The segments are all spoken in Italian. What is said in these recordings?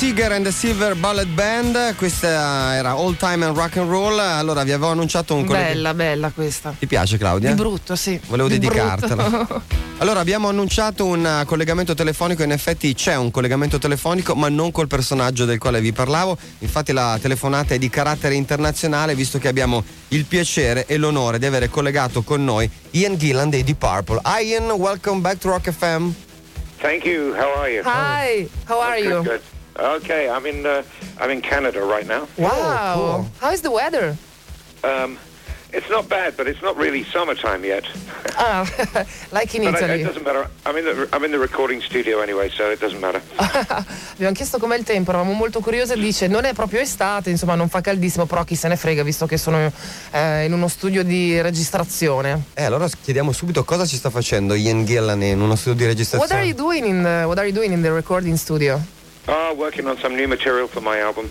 Seeger and the Silver Bullet Band, questa era All Time and Rock and Roll. Allora vi avevo annunciato un bella questa. Ti piace, Claudia? Di brutto, sì. Volevo dedicartela. Allora abbiamo annunciato un collegamento telefonico, in effetti c'è un collegamento telefonico ma non col personaggio del quale vi parlavo, infatti la telefonata è di carattere internazionale visto che abbiamo il piacere e l'onore di avere collegato con noi Ian Gillan dei Deep Purple. Hi Ian, welcome back to Rock FM. Thank you. How are you? Hi. How are you? Good. Okay, I'm in Canada right now. Wow. Cool. How is the weather? It's not bad, but it's not really summertime yet. Like in But Italy. it doesn't matter. I'm in the recording studio anyway, so it doesn't matter. Abbiamo chiesto com'è il tempo, eravamo molto curiosi e dice non è proprio estate, insomma non fa caldissimo, però chi se ne frega visto che sono in uno studio di registrazione. Allora chiediamo subito cosa ci sta facendo Ian Gillan in uno studio di registrazione. What are you doing in the recording studio? Working on some new material for my album.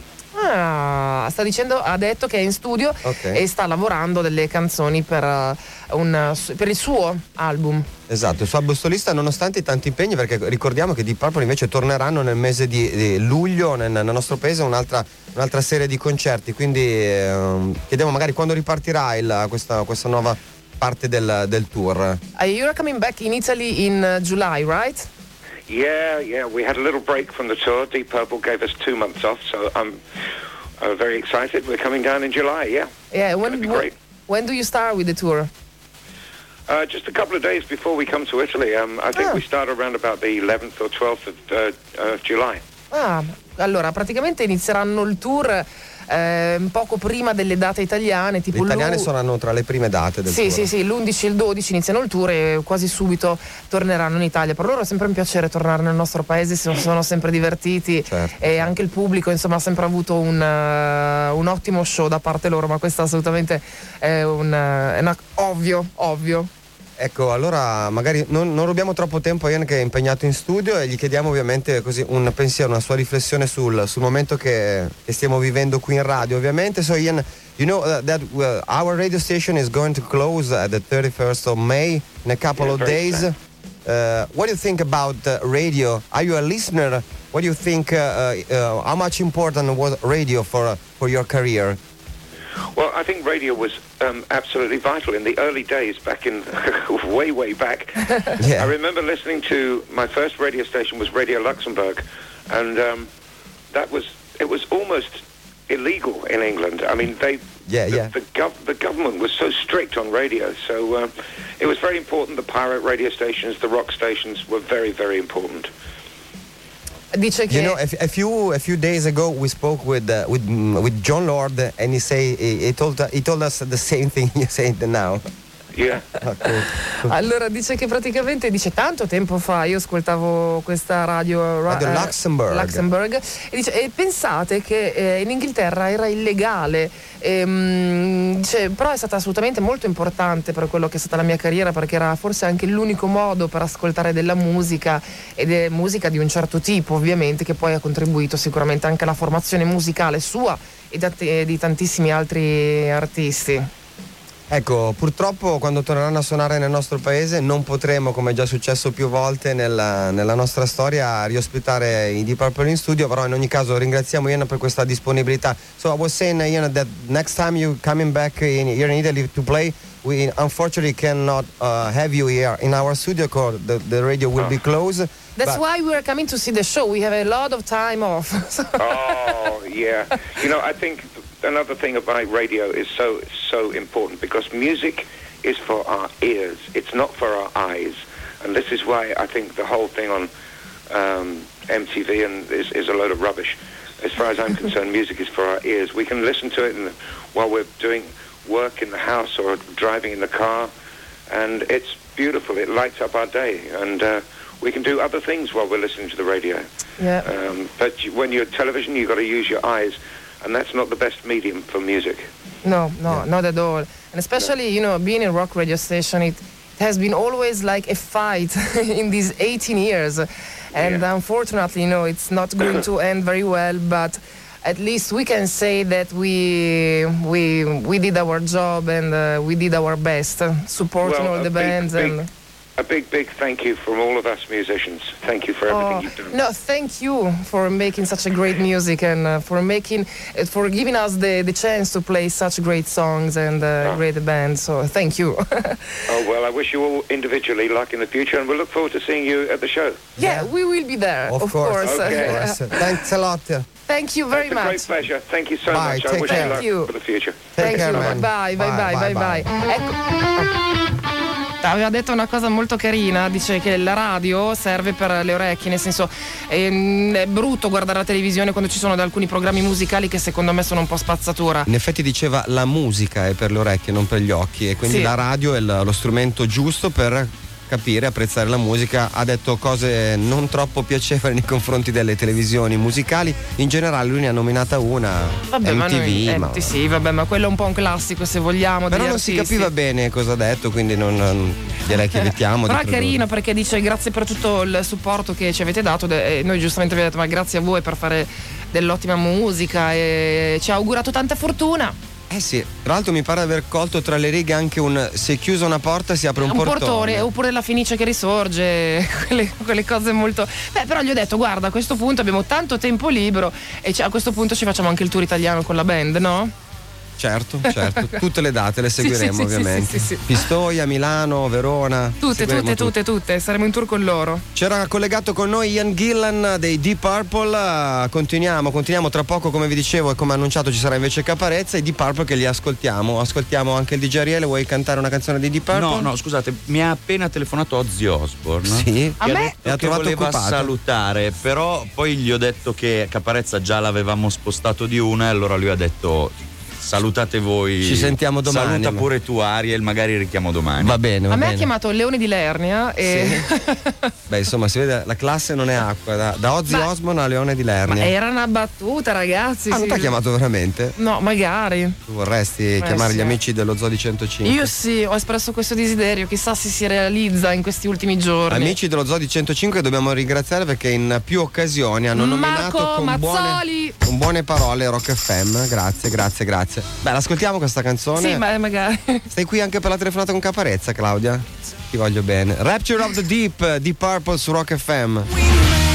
Ha detto che è in studio e sta lavorando delle canzoni per il suo album. Esatto, il suo album solista nonostante i tanti impegni, perché ricordiamo che Deep Purple invece torneranno nel mese di luglio nel nostro paese un'altra serie di concerti, quindi chiediamo magari quando ripartirà questa nuova parte del tour. You're coming back in Italy in July, right? Yeah. We had a little break from the tour. Deep Purple gave us 2 months off, so I'm very excited. We're coming down in July, yeah. Yeah, It'll be great. When do you start with the tour? Just a couple of days before we come to Italy. I think we start around about the 11th or 12th of July. Allora praticamente inizieranno il tour poco prima delle date italiane, tipo le italiane saranno tra le prime date del tour. Sì, l'11 e il 12 iniziano il tour e quasi subito torneranno in Italia. Per loro è sempre un piacere tornare nel nostro paese, si sono sempre divertiti, certo, e anche il pubblico insomma ha sempre avuto un ottimo show da parte loro, ma questo assolutamente è ovvio. Ecco, allora magari non rubiamo troppo tempo a Ian che è impegnato in studio e gli chiediamo ovviamente così un pensiero, una sua riflessione sul momento che stiamo vivendo qui in radio ovviamente. So Ian, you know that our radio station is going to close at the 31st of May in a couple of days. What do you think about radio? Are you a listener? What do you think, how much important was radio for your career? Well, I think radio was absolutely vital in the early days, back in way back. Yeah. I remember listening to my first radio station was Radio Luxembourg, and it was almost illegal in England. I mean, the government was so strict on radio, so it was very important. The pirate radio stations, the rock stations were very, very important. Dice che you know, a few days ago we spoke with John Lord, and he told us the same thing you said now. Yeah. Cool. Allora dice che praticamente tanto tempo fa io ascoltavo questa radio Luxembourg e dice pensate che in Inghilterra era illegale, dice, però è stata assolutamente molto importante per quello che è stata la mia carriera, perché era forse anche l'unico modo per ascoltare della musica, ed è musica di un certo tipo ovviamente, che poi ha contribuito sicuramente anche alla formazione musicale sua e di tantissimi altri artisti. Ecco, purtroppo quando torneranno a suonare nel nostro paese non potremo, come è già successo più volte nella nostra storia, riospitare i Deep Purple in studio, però in ogni caso ringraziamo Ian per questa disponibilità. So I was saying, Ian, that next time you coming back here in Italy to play, we unfortunately cannot have you here in our studio because the radio will be closed. That's why we are coming to see the show. We have a lot of time off. Oh, yeah. You know, I think another thing about radio is so important, because music is for our ears, it's not for our eyes, and this is why I think the whole thing on MTV is a load of rubbish. As far as I'm concerned, music is for our ears. We can listen to it while we're doing work in the house or driving in the car, and it's beautiful. It lights up our day, and we can do other things while we're listening to the radio. Yeah. But when you're television, you've got to use your eyes, and that's not the best medium for music. No, not at all. And especially, you know, being a rock radio station, it has been always like a fight in these 18 years. And unfortunately, you know, it's not going to end very well, but at least we can say that we did our job, and we did our best, supporting all the bands. a big thank you from all of us musicians. Thank you for everything you've done. No, thank you for making such a great music and for giving us the chance to play such great songs and great band. So thank you. Oh, well, I wish you all individually luck in the future, and we'll look forward to seeing you at the show. Yeah, we will be there, of course. Okay. Thanks a lot. Thank you very much. It's a great pleasure. Thank you so Bye, much. I wish care. you luck for the future. Thank care, you. man. Bye. Ecco. Aveva detto una cosa molto carina, dice che la radio serve per le orecchie, nel senso è brutto guardare la televisione quando ci sono alcuni programmi musicali che secondo me sono un po' spazzatura. In effetti diceva la musica è per le orecchie, non per gli occhi, e quindi la radio è lo strumento giusto per capire, apprezzare la musica. Ha detto cose non troppo piacevoli nei confronti delle televisioni musicali in generale. Lui ne ha nominata una, vabbè, MTV, sì, vabbè, ma quello è un po' un classico, se vogliamo, però non si capiva bene cosa ha detto, quindi non direi che evitiamo. Però è carino perché dice grazie per tutto il supporto che ci avete dato, e noi giustamente abbiamo detto ma grazie a voi per fare dell'ottima musica, e ci ha augurato tanta fortuna. Eh sì, tra l'altro mi pare aver colto tra le righe anche un se è chiusa una porta si apre un portone, oppure la Fenice che risorge, quelle cose molto. Però gli ho detto guarda, a questo punto abbiamo tanto tempo libero e a questo punto ci facciamo anche il tour italiano con la band, no? Certo, tutte le date le seguiremo, ovviamente. Sì. Pistoia, Milano, Verona. Tutte, saremo in tour con loro. C'era collegato con noi Ian Gillan dei Deep Purple. Continuiamo tra poco, come vi dicevo, e come annunciato ci sarà invece Caparezza. I Deep Purple che li ascoltiamo anche il DJ Ariele. Vuoi cantare una canzone dei Deep Purple? No, scusate, mi ha appena telefonato Ozzy Osbourne. Sì, a me ha trovato voleva occupato. salutare, però poi gli ho detto che Caparezza già l'avevamo spostato di una, e allora lui ha detto salutate voi, ci sentiamo domani. Saluta pure tu Ariel, magari richiamo domani. Va bene. A me ha chiamato Leone di Lernia e sì. Beh, insomma, si vede, la classe non è acqua, da Ozzy Osbourne a Leone di Lernia. Ma era una battuta, ragazzi. Non ti ha chiamato veramente? No, magari. Tu vorresti chiamare gli amici dello Zoo di 105? Io sì, ho espresso questo desiderio, chissà se si realizza in questi ultimi giorni. Amici dello Zoo di 105 dobbiamo ringraziare perché in più occasioni hanno nominato con buone parole Rock FM. Grazie. Beh, l'ascoltiamo questa canzone? Sì, ma magari. Stai qui anche per la telefonata con Caparezza, Claudia? Ti voglio bene. Rapture of the Deep, Deep Purple su Rock FM.